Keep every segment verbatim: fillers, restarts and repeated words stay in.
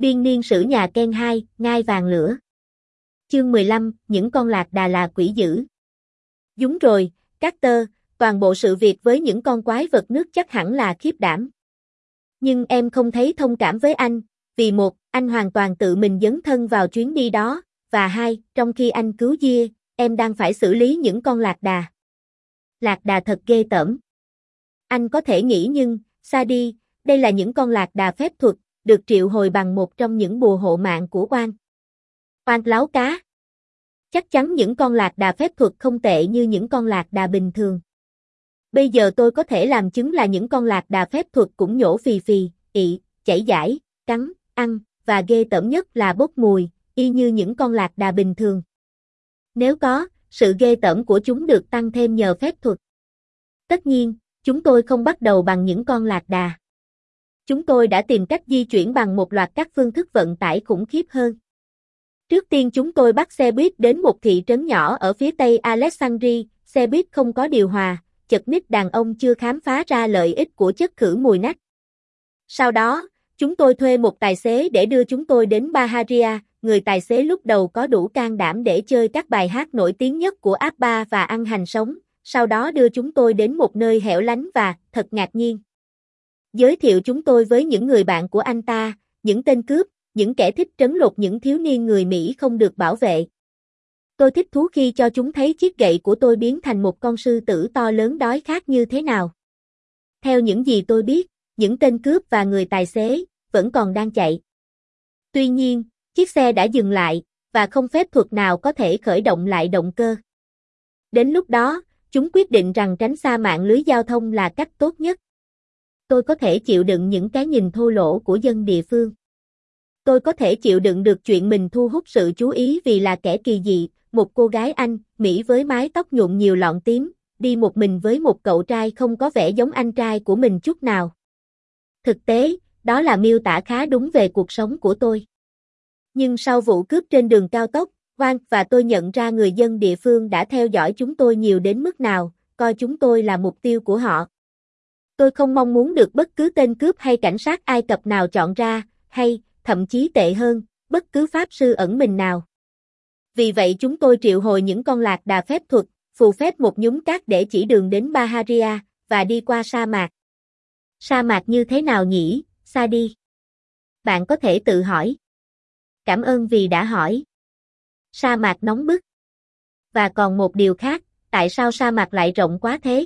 Biên niên sử nhà Ken hai, ngai vàng lửa. Chương mười lăm, những con lạc đà là quỷ dữ. Đúng rồi, Carter, toàn bộ sự việc với những con quái vật nước chắc hẳn là khiếp đảm. Nhưng em không thấy thông cảm với anh, vì một, anh hoàn toàn tự mình dấn thân vào chuyến đi đó, và hai, trong khi anh cứu Gia, em đang phải xử lý những con lạc đà. Lạc đà thật ghê tởm. Anh có thể nghĩ nhưng, Sadie, đây là những con lạc đà phép thuật, được triệu hồi bằng một trong những bùa hộ mạng của Oan. Oan láo cá. Chắc chắn những con lạc đà phép thuật không tệ như những con lạc đà bình thường. Bây giờ tôi có thể làm chứng là những con lạc đà phép thuật cũng nhổ phì phì, ị, chảy dãi, cắn, ăn, và ghê tởm nhất là bốc mùi, y như những con lạc đà bình thường. Nếu có, sự ghê tởm của chúng được tăng thêm nhờ phép thuật. Tất nhiên, chúng tôi không bắt đầu bằng những con lạc đà. Chúng tôi đã tìm cách di chuyển bằng một loạt các phương thức vận tải khủng khiếp hơn. Trước tiên chúng tôi bắt xe buýt đến một thị trấn nhỏ ở phía tây Alexandria, xe buýt không có điều hòa, chật ních đàn ông chưa khám phá ra lợi ích của chất khử mùi nách. Sau đó, chúng tôi thuê một tài xế để đưa chúng tôi đến Baharia, người tài xế lúc đầu có đủ can đảm để chơi các bài hát nổi tiếng nhất của ABBA và ăn hành sống, sau đó đưa chúng tôi đến một nơi hẻo lánh và, thật ngạc nhiên, giới thiệu chúng tôi với những người bạn của anh ta, những tên cướp, những kẻ thích trấn lột những thiếu niên người Mỹ không được bảo vệ. Tôi thích thú khi cho chúng thấy chiếc gậy của tôi biến thành một con sư tử to lớn đói khát như thế nào. Theo những gì tôi biết, những tên cướp và người tài xế vẫn còn đang chạy. Tuy nhiên, chiếc xe đã dừng lại, và không phép thuật nào có thể khởi động lại động cơ. Đến lúc đó, chúng quyết định rằng tránh xa mạng lưới giao thông là cách tốt nhất. Tôi có thể chịu đựng những cái nhìn thô lỗ của dân địa phương. Tôi có thể chịu đựng được chuyện mình thu hút sự chú ý vì là kẻ kỳ dị, một cô gái Anh, Mỹ với mái tóc nhuộm nhiều lọn tím, đi một mình với một cậu trai không có vẻ giống anh trai của mình chút nào. Thực tế, đó là miêu tả khá đúng về cuộc sống của tôi. Nhưng sau vụ cướp trên đường cao tốc, Oan và tôi nhận ra người dân địa phương đã theo dõi chúng tôi nhiều đến mức nào, coi chúng tôi là mục tiêu của họ. Tôi không mong muốn được bất cứ tên cướp hay cảnh sát Ai Cập nào chọn ra, hay, thậm chí tệ hơn, bất cứ pháp sư ẩn mình nào. Vì vậy chúng tôi triệu hồi những con lạc đà phép thuật, phù phép một nhúm cát để chỉ đường đến Baharia, và đi qua sa mạc. Sa mạc như thế nào nhỉ, Sadie? Bạn có thể tự hỏi. Cảm ơn vì đã hỏi. Sa mạc nóng bức. Và còn một điều khác, tại sao sa mạc lại rộng quá thế?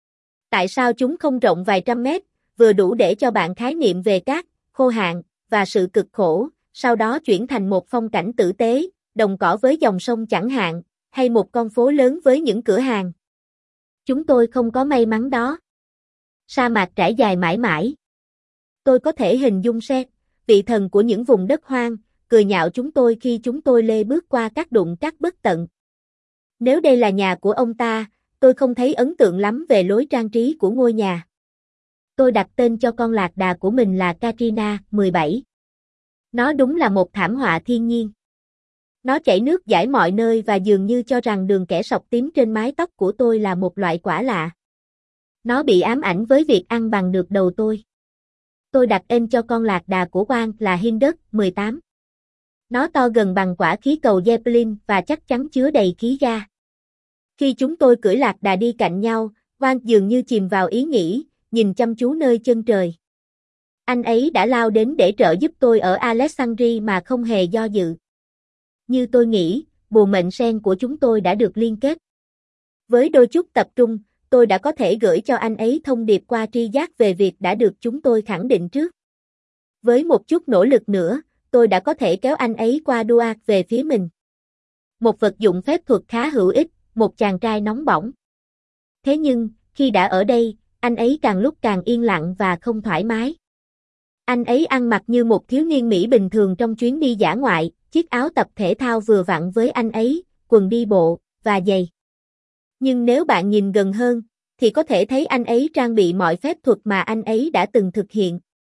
Tại sao chúng không rộng vài trăm mét, vừa đủ để cho bạn khái niệm về cát, khô hạn, và sự cực khổ, sau đó chuyển thành một phong cảnh tử tế, đồng cỏ với dòng sông chẳng hạn, hay một con phố lớn với những cửa hàng. Chúng tôi không có may mắn đó. Sa mạc trải dài mãi mãi. Tôi có thể hình dung Seth, vị thần của những vùng đất hoang, cười nhạo chúng tôi khi chúng tôi lê bước qua các đụng cát bất tận. Nếu đây là nhà của ông ta, tôi không thấy ấn tượng lắm về lối trang trí của ngôi nhà. Tôi đặt tên cho con lạc đà của mình là Katrina, mười bảy. Nó đúng là một thảm họa thiên nhiên. Nó chảy nước dãi mọi nơi và dường như cho rằng đường kẻ sọc tím trên mái tóc của tôi là một loại quả lạ. Nó bị ám ảnh với việc ăn bằng được đầu tôi. Tôi đặt tên cho con lạc đà của Oan là Hindert, mười tám. Nó to gần bằng quả khí cầu Zeppelin và chắc chắn chứa đầy khí ga. Khi chúng tôi cưỡi lạc đà đi cạnh nhau, Oan dường như chìm vào ý nghĩ, nhìn chăm chú nơi chân trời. Anh ấy đã lao đến để trợ giúp tôi ở Alexandria mà không hề do dự. Như tôi nghĩ, bùa mệnh sen của chúng tôi đã được liên kết. Với đôi chút tập trung, tôi đã có thể gửi cho anh ấy thông điệp qua tri giác về việc đã được chúng tôi khẳng định trước. Với một chút nỗ lực nữa, tôi đã có thể kéo anh ấy qua Duarte về phía mình. Một vật dụng phép thuật khá hữu ích, một chàng trai nóng bỏng. Thế nhưng, khi đã ở đây, anh ấy càng lúc càng yên lặng và không thoải mái. Anh ấy ăn mặc như một thiếu niên Mỹ bình thường trong chuyến đi dã ngoại, chiếc áo tập thể thao vừa vặn với anh ấy, quần đi bộ, và giày. Nhưng nếu bạn nhìn gần hơn, thì có thể thấy anh ấy trang bị mọi phép thuật mà anh ấy đã từng thực hiện.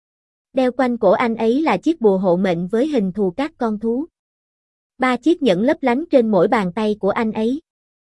Đeo quanh cổ anh ấy là chiếc bùa hộ mệnh với hình thù các con thú. Ba chiếc nhẫn lấp lánh trên mỗi bàn tay của anh ấy.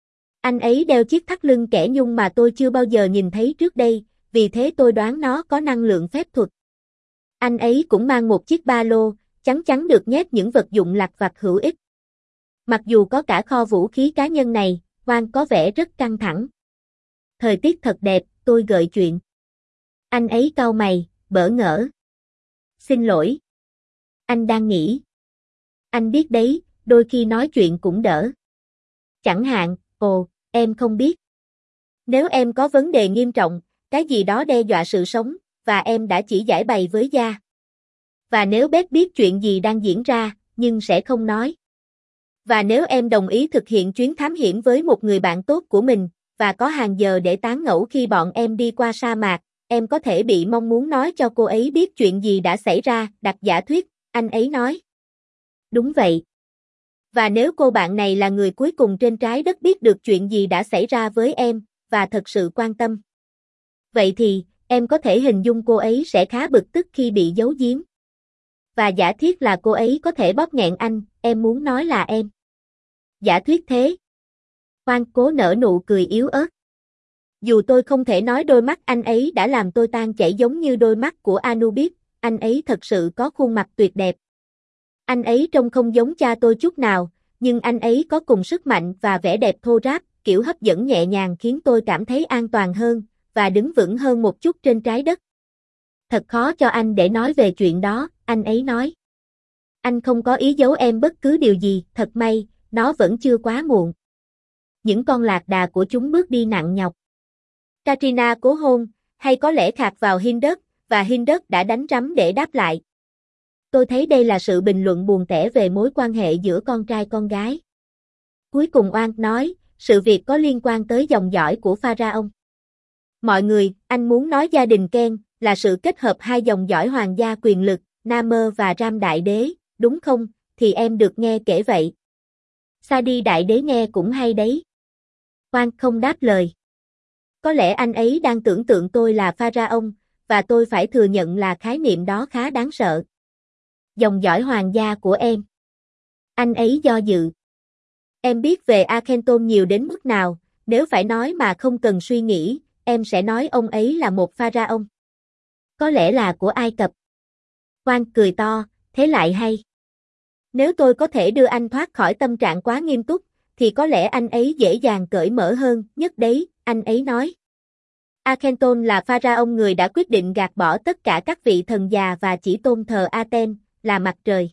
Anh ấy đeo chiếc thắt lưng kẻ nhung mà tôi chưa bao giờ nhìn thấy trước đây, vì thế tôi đoán nó có năng lượng phép thuật. Anh ấy cũng mang một chiếc ba lô, chắc chắn được nhét những vật dụng lặt vặt hữu ích. Mặc dù có cả kho vũ khí cá nhân này, Hoang có vẻ rất căng thẳng. Thời tiết thật đẹp, tôi gợi chuyện. Anh ấy cau mày, bỡ ngỡ. Xin lỗi. Anh đang nghĩ. Anh biết đấy, đôi khi nói chuyện cũng đỡ. Chẳng hạn, ồ, em không biết. Nếu em có vấn đề nghiêm trọng, cái gì đó đe dọa sự sống, và em đã chỉ giải bày với Gia. Và nếu Beth biết chuyện gì đang diễn ra, nhưng sẽ không nói. Và nếu em đồng ý thực hiện chuyến thám hiểm với một người bạn tốt của mình, và có hàng giờ để tán gẫu khi bọn em đi qua sa mạc, em có thể bị mong muốn nói cho cô ấy biết chuyện gì đã xảy ra, đặt giả thuyết, anh ấy nói. Đúng vậy. Và nếu cô bạn này là người cuối cùng trên trái đất biết được chuyện gì đã xảy ra với em, và thật sự quan tâm. Vậy thì, em có thể hình dung cô ấy sẽ khá bực tức khi bị giấu giếm. Và giả thiết là cô ấy có thể bóp nghẹn anh, em muốn nói là em. Giả thuyết thế. Hoang cố nở nụ cười yếu ớt. Dù tôi không thể nói đôi mắt anh ấy đã làm tôi tan chảy giống như đôi mắt của Anubis, anh ấy thật sự có khuôn mặt tuyệt đẹp. Anh ấy trông không giống cha tôi chút nào, nhưng anh ấy có cùng sức mạnh và vẻ đẹp thô ráp, kiểu hấp dẫn nhẹ nhàng khiến tôi cảm thấy an toàn hơn, và đứng vững hơn một chút trên trái đất. Thật khó cho anh để nói về chuyện đó, anh ấy nói. Anh không có ý giấu em bất cứ điều gì, thật may, nó vẫn chưa quá muộn. Những con lạc đà của chúng bước đi nặng nhọc. Katrina cố hôn, hay có lẽ khạc vào Hindus, và Hindus đã đánh rắm để đáp lại. Tôi thấy đây là sự bình luận buồn tẻ về mối quan hệ giữa con trai con gái. Cuối cùng Oan nói, sự việc có liên quan tới dòng dõi của Pharaoh. Mọi người, anh muốn nói gia đình Ken là sự kết hợp hai dòng dõi hoàng gia quyền lực, Namer và Ram Đại Đế, đúng không? Thì em được nghe kể vậy. Sadi Đại Đế nghe cũng hay đấy. Oan không đáp lời. Có lẽ anh ấy đang tưởng tượng tôi là Pharaoh, và tôi phải thừa nhận là khái niệm đó khá đáng sợ. Dòng dõi hoàng gia của em. Anh ấy do dự. Em biết về Akhenaton nhiều đến mức nào, nếu phải nói mà không cần suy nghĩ, em sẽ nói ông ấy là một pharaoh. Có lẽ là của Ai Cập. Hoang cười to, thế lại hay. Nếu tôi có thể đưa anh thoát khỏi tâm trạng quá nghiêm túc, thì có lẽ anh ấy dễ dàng cởi mở hơn, nhất đấy, anh ấy nói. Akhenaton là pharaoh người đã quyết định gạt bỏ tất cả các vị thần già và chỉ tôn thờ Aten, là mặt trời.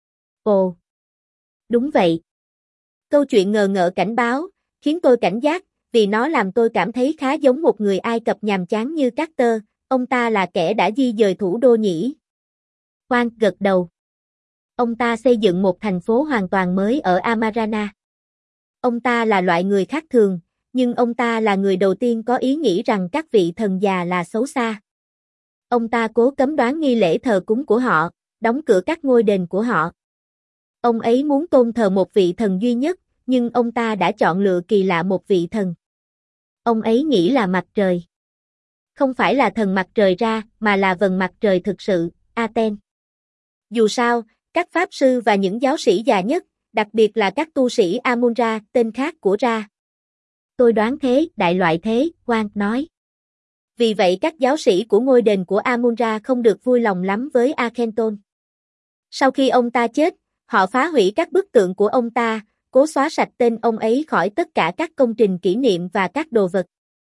Ồ, đúng vậy. Câu chuyện ngờ ngợ cảnh báo, khiến tôi cảnh giác, vì nó làm tôi cảm thấy khá giống một người Ai Cập nhàm chán như Carter, ông ta là kẻ đã di dời thủ đô nhỉ? Hoang gật đầu. Ông ta xây dựng một thành phố hoàn toàn mới ở Amarana. Ông ta là loại người khác thường, nhưng ông ta là người đầu tiên có ý nghĩ rằng các vị thần già là xấu xa. Ông ta cố cấm đoán nghi lễ thờ cúng của họ, đóng cửa các ngôi đền của họ. Ông ấy muốn tôn thờ một vị thần duy nhất, nhưng ông ta đã chọn lựa kỳ lạ một vị thần. Ông ấy nghĩ là mặt trời. Không phải là thần mặt trời ra, mà là vầng mặt trời thực sự, Aten. Dù sao, các pháp sư và những giáo sĩ già nhất, đặc biệt là các tu sĩ Amun-Ra, tên khác của Ra. Tôi đoán thế, đại loại thế, Quang nói. Vì vậy các giáo sĩ của ngôi đền của Amun-Ra không được vui lòng lắm với Akhenaton. Sau khi ông ta chết, họ phá hủy các bức tượng của ông ta, cố xóa sạch tên ông ấy khỏi tất cả các công trình kỷ niệm và các đồ vật.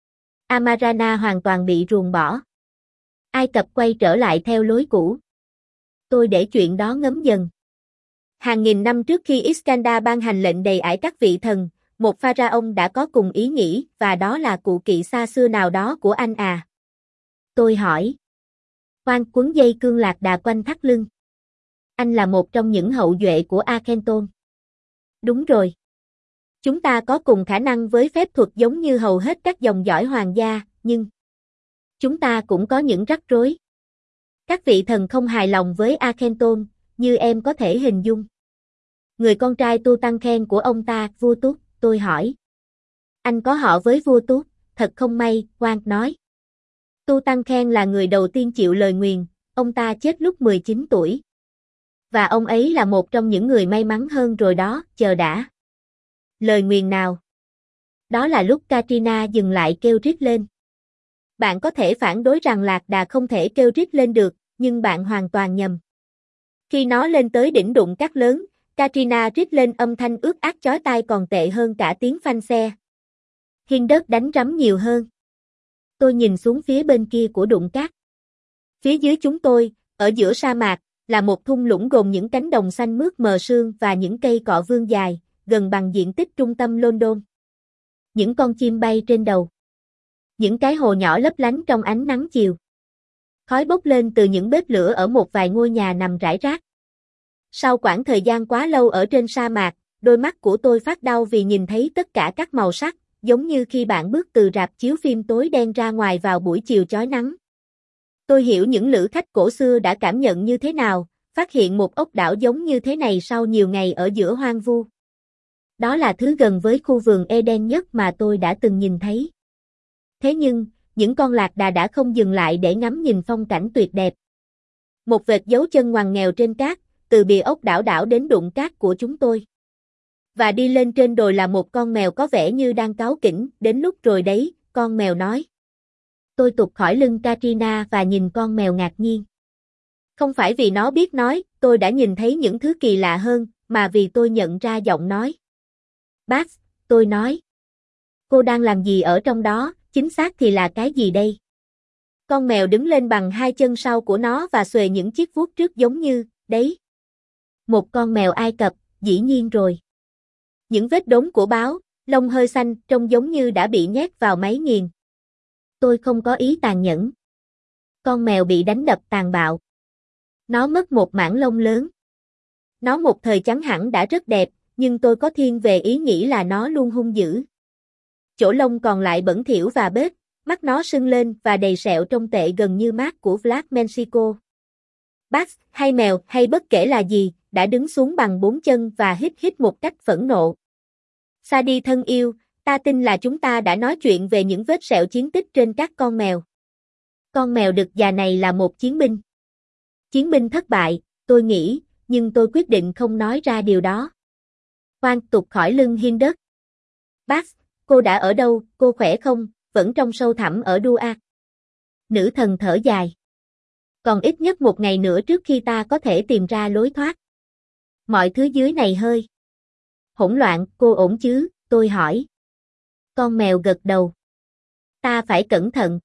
Amarana hoàn toàn bị ruồng bỏ. Ai Cập quay trở lại theo lối cũ. Tôi để chuyện đó ngấm dần. Hàng nghìn năm trước khi Iskandar ban hành lệnh đầy ải các vị thần, một pharaoh đã có cùng ý nghĩ, và đó là cụ kỵ xa xưa nào đó của anh à. Tôi hỏi. Khoan quấn dây cương lạc đà quanh thắt lưng. Anh là một trong những hậu duệ của Akhenaton. Đúng rồi. Chúng ta có cùng khả năng với phép thuật giống như hầu hết các dòng dõi hoàng gia, nhưng chúng ta cũng có những rắc rối. Các vị thần không hài lòng với Akhenaton, như em có thể hình dung. Người con trai Tutankhamen của ông ta, vua Tut, tôi hỏi. Anh có họ với vua Tut, thật không may, Quang nói. Tutankhamen là người đầu tiên chịu lời nguyền, ông ta chết lúc mười chín tuổi. Và ông ấy là một trong những người may mắn hơn rồi đó, chờ đã. Lời nguyền nào? Đó là lúc Katrina dừng lại kêu rít lên. Bạn có thể phản đối rằng lạc đà không thể kêu rít lên được, nhưng bạn hoàn toàn nhầm. Khi nó lên tới đỉnh đụng cát lớn, Katrina rít lên âm thanh ướt át chói tai còn tệ hơn cả tiếng phanh xe. Hiên đất đánh rắm nhiều hơn. Tôi nhìn xuống phía bên kia của đụng cát. Phía dưới chúng tôi, ở giữa sa mạc, là một thung lũng gồm những cánh đồng xanh mướt mờ sương và những cây cọ vương dài, gần bằng diện tích trung tâm London. Những con chim bay trên đầu. Những cái hồ nhỏ lấp lánh trong ánh nắng chiều. Khói bốc lên từ những bếp lửa ở một vài ngôi nhà nằm rải rác. Sau quãng thời gian quá lâu ở trên sa mạc, đôi mắt của tôi phát đau vì nhìn thấy tất cả các màu sắc, giống như khi bạn bước từ rạp chiếu phim tối đen ra ngoài vào buổi chiều chói nắng. Tôi hiểu những lữ khách cổ xưa đã cảm nhận như thế nào, phát hiện một ốc đảo giống như thế này sau nhiều ngày ở giữa hoang vu. Đó là thứ gần với khu vườn Eden nhất mà tôi đã từng nhìn thấy. Thế nhưng, những con lạc đà đã không dừng lại để ngắm nhìn phong cảnh tuyệt đẹp. Một vệt dấu chân ngoằn nghèo trên cát, từ bìa ốc đảo đảo đến đụng cát của chúng tôi. Và đi lên trên đồi là một con mèo có vẻ như đang cáu kỉnh, đến lúc rồi đấy, con mèo nói. Tôi tụt khỏi lưng Katrina và nhìn con mèo ngạc nhiên. Không phải vì nó biết nói, tôi đã nhìn thấy những thứ kỳ lạ hơn, mà vì tôi nhận ra giọng nói. Bác, tôi nói. Cô đang làm gì ở trong đó, chính xác thì là cái gì đây? Con mèo đứng lên bằng hai chân sau của nó và xuề những chiếc vuốt trước giống như, đấy. Một con mèo Ai Cập, dĩ nhiên rồi. Những vết đốm của báo, lông hơi xanh, trông giống như đã bị nhét vào máy nghiền. Tôi không có ý tàn nhẫn. Con mèo bị đánh đập tàn bạo. Nó mất một mảng lông lớn. Nó một thời chắn hẳn đã rất đẹp, nhưng tôi có thiên về ý nghĩ là nó luôn hung dữ. Chỗ lông còn lại bẩn thỉu và bết, mắt nó sưng lên và đầy sẹo trông tệ gần như mác của Vlad Mexico. Bác, hay mèo, hay bất kể là gì, đã đứng xuống bằng bốn chân và hít hít một cách phẫn nộ. Sadie thân yêu, ta tin là chúng ta đã nói chuyện về những vết sẹo chiến tích trên các con mèo. Con mèo đực già này là một chiến binh. Chiến binh thất bại, tôi nghĩ, nhưng tôi quyết định không nói ra điều đó. Khoan tụt khỏi lưng hiên đất. Bác, cô đã ở đâu, cô khỏe không, vẫn trong sâu thẳm ở Duat. Nữ thần thở dài. Còn ít nhất một ngày nữa trước khi ta có thể tìm ra lối thoát. Mọi thứ dưới này hơi hỗn loạn, cô ổn chứ, tôi hỏi. Con mèo gật đầu. Ta phải cẩn thận.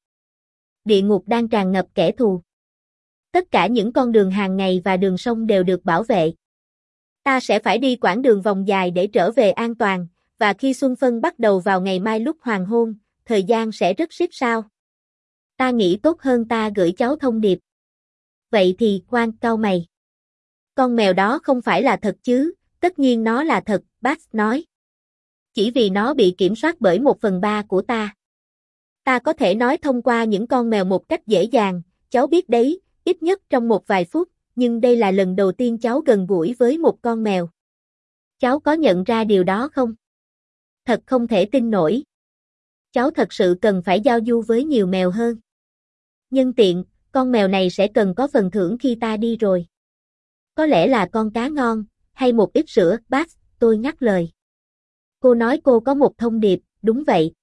Địa ngục đang tràn ngập kẻ thù. Tất cả những con đường hàng ngày và đường sông đều được bảo vệ. Ta sẽ phải đi quãng đường vòng dài để trở về an toàn, và khi xuân phân bắt đầu vào ngày mai lúc hoàng hôn, thời gian sẽ rất xít sao. Ta nghĩ tốt hơn ta gửi cháu thông điệp. Vậy thì, khoan, cau mày. Con mèo đó không phải là thật chứ, tất nhiên nó là thật, bác nói. Chỉ vì nó bị kiểm soát bởi một phần ba của ta. Ta có thể nói thông qua những con mèo một cách dễ dàng, cháu biết đấy, ít nhất trong một vài phút, nhưng đây là lần đầu tiên cháu gần gũi với một con mèo. Cháu có nhận ra điều đó không? Thật không thể tin nổi. Cháu thật sự cần phải giao du với nhiều mèo hơn. Nhân tiện, con mèo này sẽ cần có phần thưởng khi ta đi rồi. Có lẽ là con cá ngon, hay một ít sữa, bác, tôi ngắt lời. Cô nói cô có một thông điệp, đúng vậy.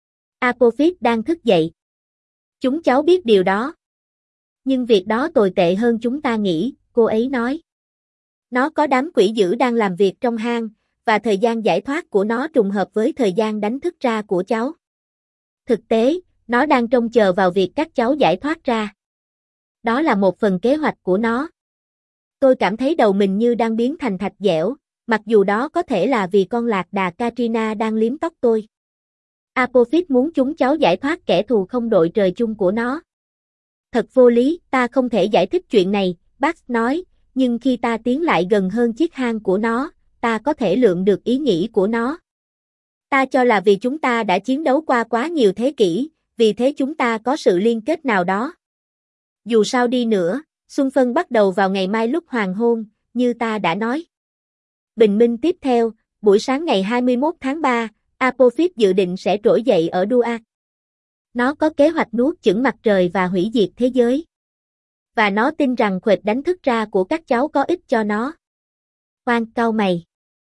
Apophis đang thức dậy. Chúng cháu biết điều đó. Nhưng việc đó tồi tệ hơn chúng ta nghĩ, cô ấy nói. Nó có đám quỷ dữ đang làm việc trong hang, và thời gian giải thoát của nó trùng hợp với thời gian đánh thức ra của cháu. Thực tế, nó đang trông chờ vào việc các cháu giải thoát ra. Đó là một phần kế hoạch của nó. Tôi cảm thấy đầu mình như đang biến thành thạch dẻo, mặc dù đó có thể là vì con lạc đà Katrina đang liếm tóc tôi. Apophis muốn chúng cháu giải thoát kẻ thù không đội trời chung của nó. Thật vô lý, ta không thể giải thích chuyện này, bác nói, nhưng khi ta tiến lại gần hơn chiếc hang của nó, ta có thể lượng được ý nghĩ của nó. Ta cho là vì chúng ta đã chiến đấu qua quá nhiều thế kỷ, vì thế chúng ta có sự liên kết nào đó. Dù sao đi nữa, xuân phân bắt đầu vào ngày mai lúc hoàng hôn, như ta đã nói. Bình minh tiếp theo, buổi sáng ngày hai mươi mốt tháng ba, Apophis dự định sẽ trỗi dậy ở Duat. Nó có kế hoạch nuốt chửng mặt trời và hủy diệt thế giới. Và nó tin rằng khuếch đánh thức ra của các cháu có ích cho nó. Khoan, cau mày.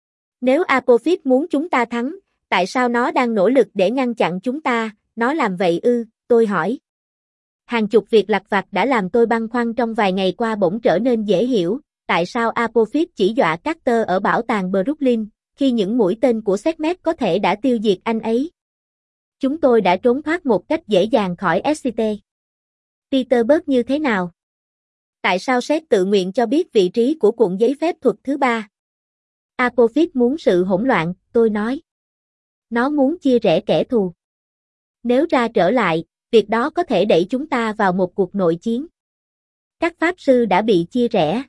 Nếu Apophis muốn chúng ta thắng, tại sao nó đang nỗ lực để ngăn chặn chúng ta, nó làm vậy ư, tôi hỏi. Hàng chục việc lặt vặt đã làm tôi băn khoăn trong vài ngày qua bỗng trở nên dễ hiểu, tại sao Apophis chỉ dọa Carter ở bảo tàng Brooklyn, khi những mũi tên của Sekhmet có thể đã tiêu diệt anh ấy. Chúng tôi đã trốn thoát một cách dễ dàng khỏi ét xê tê. Peter bớt như thế nào? Tại sao Seth tự nguyện cho biết vị trí của cuộn giấy phép thuật thứ ba? Apophis muốn sự hỗn loạn, tôi nói. Nó muốn chia rẽ kẻ thù. Nếu ra trở lại, việc đó có thể đẩy chúng ta vào một cuộc nội chiến. Các pháp sư đã bị chia rẽ.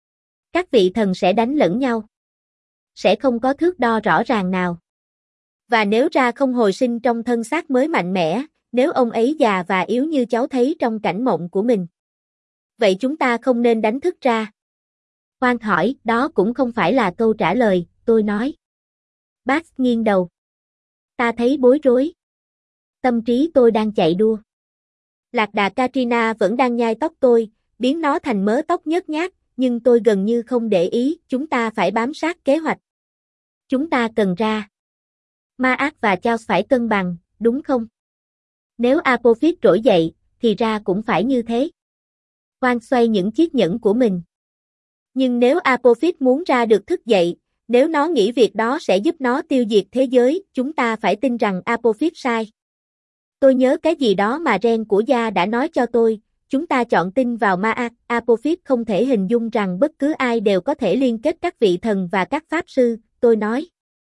Các vị thần sẽ đánh lẫn nhau. Sẽ không có thước đo rõ ràng nào. Và nếu ra không hồi sinh trong thân xác mới mạnh mẽ, nếu ông ấy già và yếu như cháu thấy trong cảnh mộng của mình. Vậy chúng ta không nên đánh thức ra. Khoan hỏi, đó cũng không phải là câu trả lời, tôi nói. Bác nghiêng đầu. Ta thấy bối rối. Tâm trí tôi đang chạy đua. Lạc đà Katrina vẫn đang nhai tóc tôi, biến nó thành mớ tóc nhớt nhát, nhưng tôi gần như không để ý, chúng ta phải bám sát kế hoạch. Chúng ta cần ra. Mark và Charles phải cân bằng, đúng không? Nếu Apophis trỗi dậy, thì ra cũng phải như thế. Khoan xoay những chiếc nhẫn của mình. Nhưng nếu Apophis muốn ra được thức dậy, nếu nó nghĩ việc đó sẽ giúp nó tiêu diệt thế giới, chúng ta phải tin rằng Apophis sai. Tôi nhớ cái gì đó mà Ren của Gia đã nói cho tôi, chúng ta chọn tin vào Mark. Apophis không thể hình dung rằng bất cứ ai đều có thể liên kết các vị thần và các pháp sư, tôi nói.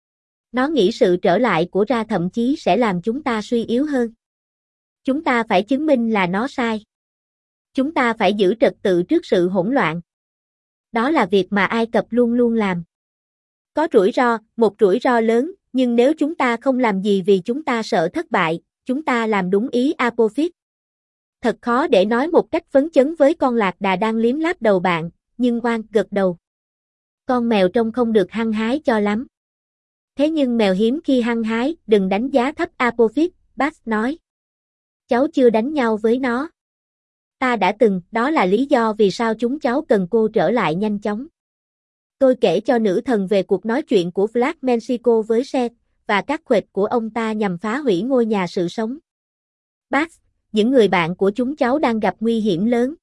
Nó nghĩ sự trở lại của Ra thậm chí sẽ làm chúng ta suy yếu hơn. Chúng ta phải chứng minh là nó sai. Chúng ta phải giữ trật tự trước sự hỗn loạn. Đó là việc mà Ai Cập luôn luôn làm. Có rủi ro, một rủi ro lớn, nhưng nếu chúng ta không làm gì vì chúng ta sợ thất bại, chúng ta làm đúng ý Apophis. Thật khó để nói một cách phấn chấn với con lạc đà đang liếm láp đầu bạn, nhưng Oan gật đầu. Con mèo trông không được hăng hái cho lắm. Thế nhưng mèo hiếm khi hăng hái, đừng đánh giá thấp Apophis, Bax nói. Cháu chưa đánh nhau với nó. Ta đã từng, đó là lý do vì sao chúng cháu cần cô trở lại nhanh chóng. Tôi kể cho nữ thần về cuộc nói chuyện của Vlad Mexico với Seth, và các khuếch của ông ta nhằm phá hủy ngôi nhà sự sống. Bax, những người bạn của chúng cháu đang gặp nguy hiểm lớn.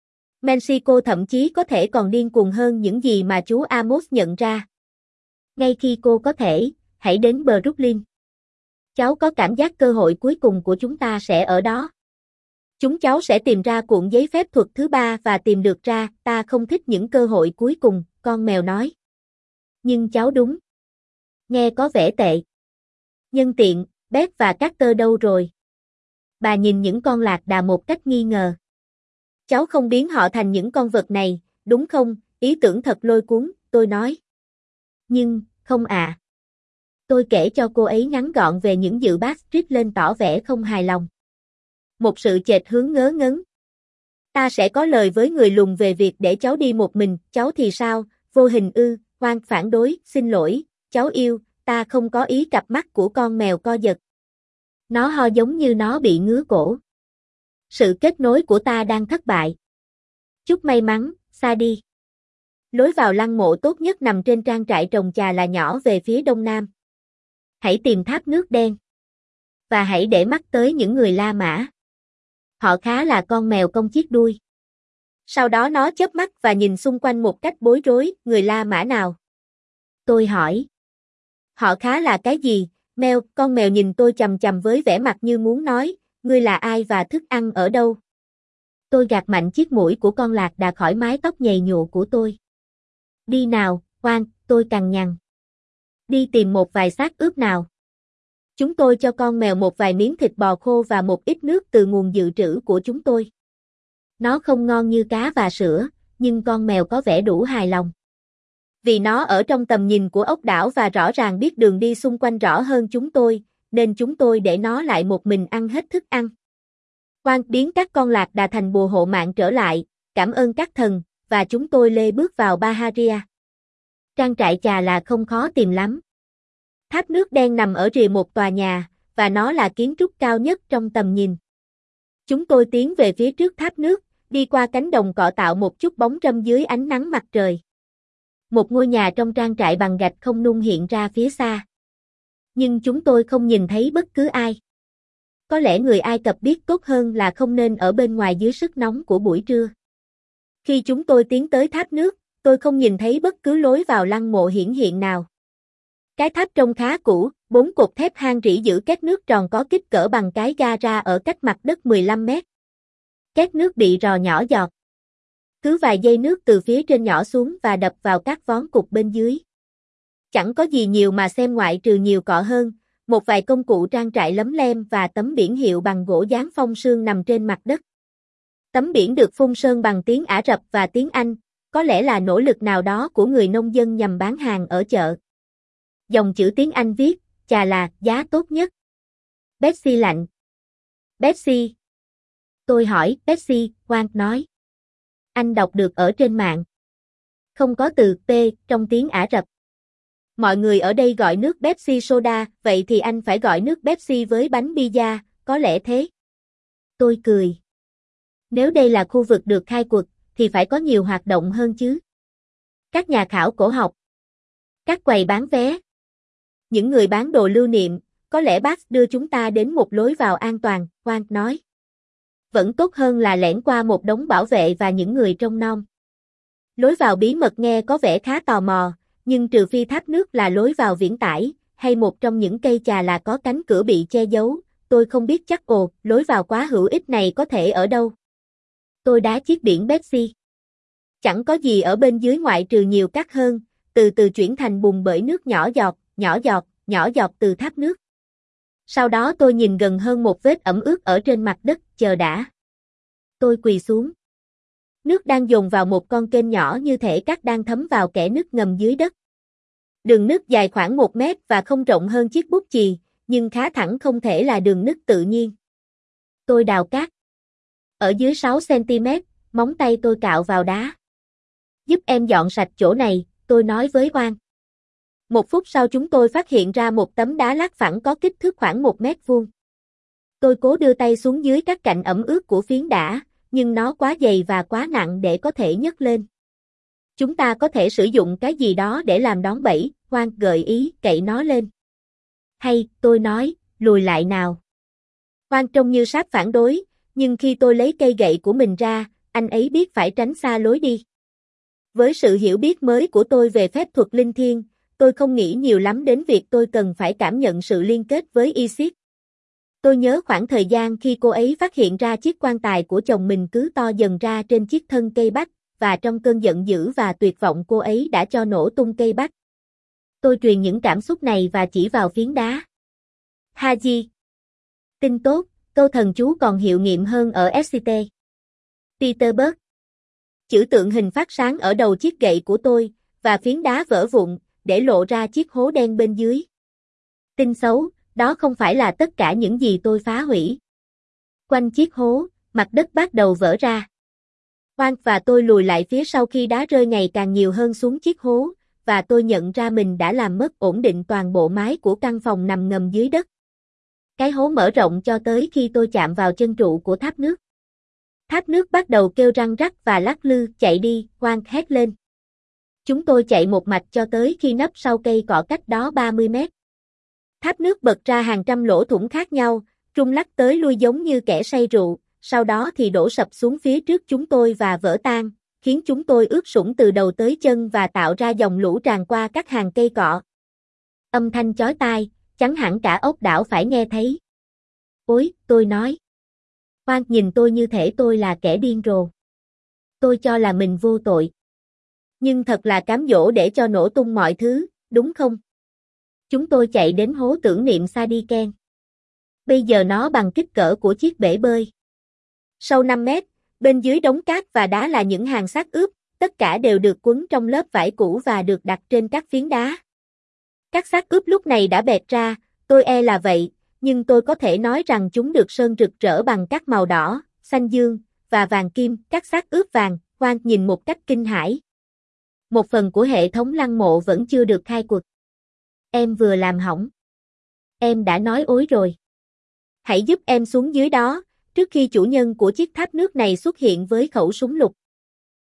Mexico thậm chí có thể còn điên cuồng hơn những gì mà chú Amos nhận ra. Ngay khi cô có thể, hãy đến Brooklyn. Cháu có cảm giác cơ hội cuối cùng của chúng ta sẽ ở đó. Chúng cháu sẽ tìm ra cuộn giấy phép thuật thứ ba và tìm được ra, ta không thích những cơ hội cuối cùng, con mèo nói. Nhưng cháu đúng. Nghe có vẻ tệ. Nhân tiện, Beth và Carter đâu rồi? Bà nhìn những con lạc đà một cách nghi ngờ. Cháu không biến họ thành những con vật này, đúng không? Ý tưởng thật lôi cuốn, tôi nói. Nhưng, không ạ. À. Tôi kể cho cô ấy ngắn gọn về những dự bác trích lên tỏ vẻ không hài lòng. Một sự chệch hướng ngớ ngấn. Ta sẽ có lời với người lùn về việc để cháu đi một mình, cháu thì sao? Vô hình ư, Hoang phản đối, xin lỗi, cháu yêu, ta không có ý. Cặp mắt của con mèo co giật. Nó ho giống như nó bị ngứa cổ. Sự kết nối của ta đang thất bại. Chúc may mắn, xa đi. Lối vào lăng mộ tốt nhất nằm trên trang trại trồng trà là nhỏ về phía đông nam. Hãy tìm tháp nước đen. Và hãy để mắt tới những người La Mã. Họ khá là con mèo cong chiếc đuôi. Sau đó nó chớp mắt và nhìn xung quanh một cách bối rối, người La Mã nào? Tôi hỏi. Họ khá là cái gì? Mèo, con mèo nhìn tôi chằm chằm với vẻ mặt như muốn nói, ngươi là ai và thức ăn ở đâu? Tôi gạt mạnh chiếc mũi của con lạc đà khỏi mái tóc nhầy nhụa của tôi. Đi nào, Hoang, tôi cằn nhằn. Đi tìm một vài xác ướp nào. Chúng tôi cho con mèo một vài miếng thịt bò khô và một ít nước từ nguồn dự trữ của chúng tôi. Nó không ngon như cá và sữa, nhưng con mèo có vẻ đủ hài lòng. Vì nó ở trong tầm nhìn của ốc đảo và rõ ràng biết đường đi xung quanh rõ hơn chúng tôi, nên chúng tôi để nó lại một mình ăn hết thức ăn. Hoang biến các con lạc đà thành bùa hộ mạng trở lại, cảm ơn các thần, và chúng tôi lê bước vào Baharia. Trang trại trà là không khó tìm lắm. Tháp nước đen nằm ở rìa một tòa nhà, và nó là kiến trúc cao nhất trong tầm nhìn. Chúng tôi tiến về phía trước tháp nước, đi qua cánh đồng cọ tạo một chút bóng râm dưới ánh nắng mặt trời. Một ngôi nhà trong trang trại bằng gạch không nung hiện ra phía xa. Nhưng chúng tôi không nhìn thấy bất cứ ai. Có lẽ người Ai Cập biết tốt hơn là không nên ở bên ngoài dưới sức nóng của buổi trưa. Khi chúng tôi tiến tới tháp nước, tôi không nhìn thấy bất cứ lối vào lăng mộ hiển hiện nào. Cái tháp trông khá cũ, bốn cột thép hang rỉ giữ két nước tròn có kích cỡ bằng cái gara ở cách mặt đất mười lăm mét. Két nước bị rò nhỏ giọt. Cứ vài giây nước từ phía trên nhỏ xuống và đập vào các vón cục bên dưới. Chẳng có gì nhiều mà xem ngoại trừ nhiều cọ hơn, một vài công cụ trang trại lấm lem và tấm biển hiệu bằng gỗ dán phong sương nằm trên mặt đất. Tấm biển được phun sơn bằng tiếng Ả Rập và tiếng Anh, có lẽ là nỗ lực nào đó của người nông dân nhằm bán hàng ở chợ. Dòng chữ tiếng Anh viết, chà là, giá tốt nhất. Betsy lạnh. Betsy. Tôi hỏi, Betsy, Wang nói. Anh đọc được ở trên mạng. Không có từ P trong tiếng Ả Rập. Mọi người ở đây gọi nước Pepsi soda, vậy thì anh phải gọi nước Pepsi với bánh pizza, có lẽ thế. Tôi cười. Nếu đây là khu vực được khai quật, thì phải có nhiều hoạt động hơn chứ. Các nhà khảo cổ học. Các quầy bán vé. Những người bán đồ lưu niệm, có lẽ bác đưa chúng ta đến một lối vào an toàn, Wang nói. Vẫn tốt hơn là lẻn qua một đống bảo vệ và những người trông nom. Lối vào bí mật nghe có vẻ khá tò mò, nhưng trừ phi tháp nước là lối vào viễn tải, hay một trong những cây trà là có cánh cửa bị che giấu, tôi không biết chắc ồ, lối vào quá hữu ích này có thể ở đâu. Tôi đá chiếc biển Pepsi. Chẳng có gì ở bên dưới ngoại trừ nhiều cát hơn, từ từ chuyển thành bùn bởi nước nhỏ giọt, nhỏ giọt, nhỏ giọt từ tháp nước. Sau đó tôi nhìn gần hơn một vết ẩm ướt ở trên mặt đất, chờ đã. Tôi quỳ xuống. Nước đang dồn vào một con kênh nhỏ như thể cát đang thấm vào kẽ nứt ngầm dưới đất. Đường nứt dài khoảng một mét và không rộng hơn chiếc bút chì, nhưng khá thẳng không thể là đường nứt tự nhiên. Tôi đào cát. Ở dưới sáu xăng-ti-mét, móng tay tôi cạo vào đá. Giúp em dọn sạch chỗ này, tôi nói với Wang. Một phút sau chúng tôi phát hiện ra một tấm đá lát phẳng có kích thước khoảng một mét vuông. Tôi cố đưa tay xuống dưới các cạnh ẩm ướt của phiến đá, nhưng nó quá dày và quá nặng để có thể nhấc lên. Chúng ta có thể sử dụng cái gì đó để làm đón bẩy, Wang gợi ý, cậy nó lên. Hay, tôi nói, lùi lại nào. Wang trông như sắp phản đối, nhưng khi tôi lấy cây gậy của mình ra, anh ấy biết phải tránh xa lối đi. Với sự hiểu biết mới của tôi về phép thuật linh thiêng, tôi không nghĩ nhiều lắm đến việc tôi cần phải cảm nhận sự liên kết với Isis. Tôi nhớ khoảng thời gian khi cô ấy phát hiện ra chiếc quan tài của chồng mình cứ to dần ra trên chiếc thân cây bách, và trong cơn giận dữ và tuyệt vọng cô ấy đã cho nổ tung cây bách. Tôi truyền những cảm xúc này và chỉ vào phiến đá. Haji. Tin tốt, câu thần chú còn hiệu nghiệm hơn ở ét xê tê. Peterburg. Chữ tượng hình phát sáng ở đầu chiếc gậy của tôi, và phiến đá vỡ vụn, để lộ ra chiếc hố đen bên dưới. Tin xấu, đó không phải là tất cả những gì tôi phá hủy. Quanh chiếc hố, mặt đất bắt đầu vỡ ra. Wang và tôi lùi lại phía sau khi đá rơi ngày càng nhiều hơn xuống chiếc hố, và tôi nhận ra mình đã làm mất ổn định toàn bộ mái của căn phòng nằm ngầm dưới đất. Cái hố mở rộng cho tới khi tôi chạm vào chân trụ của tháp nước. Tháp nước bắt đầu kêu răng rắc và lắc lư, chạy đi, Wang hét lên. Chúng tôi chạy một mạch cho tới khi nấp sau cây cọ cách đó ba mươi mét. Tháp nước bật ra hàng trăm lỗ thủng khác nhau, rung lắc tới lui giống như kẻ say rượu, sau đó thì đổ sập xuống phía trước chúng tôi và vỡ tan, khiến chúng tôi ướt sũng từ đầu tới chân và tạo ra dòng lũ tràn qua các hàng cây cọ. Âm thanh chói tai, chắn hẳn cả ốc đảo phải nghe thấy. Ôi, tôi nói. Wang nhìn tôi như thể tôi là kẻ điên rồ. Tôi cho là mình vô tội. Nhưng thật là cám dỗ để cho nổ tung mọi thứ, đúng không? Chúng tôi chạy đến hố tưởng niệm Sadiken. Bây giờ nó bằng kích cỡ của chiếc bể bơi. Sâu năm mét, bên dưới đống cát và đá là những hàng xác ướp, tất cả đều được quấn trong lớp vải cũ và được đặt trên các phiến đá. Các xác ướp lúc này đã bẹt ra, tôi e là vậy, nhưng tôi có thể nói rằng chúng được sơn rực rỡ bằng các màu đỏ, xanh dương, và vàng kim, các xác ướp vàng, Wang nhìn một cách kinh hãi. Một phần của hệ thống lăng mộ vẫn chưa được khai quật. Em vừa làm hỏng. Em đã nói ối rồi. Hãy giúp em xuống dưới đó, trước khi chủ nhân của chiếc tháp nước này xuất hiện với khẩu súng lục.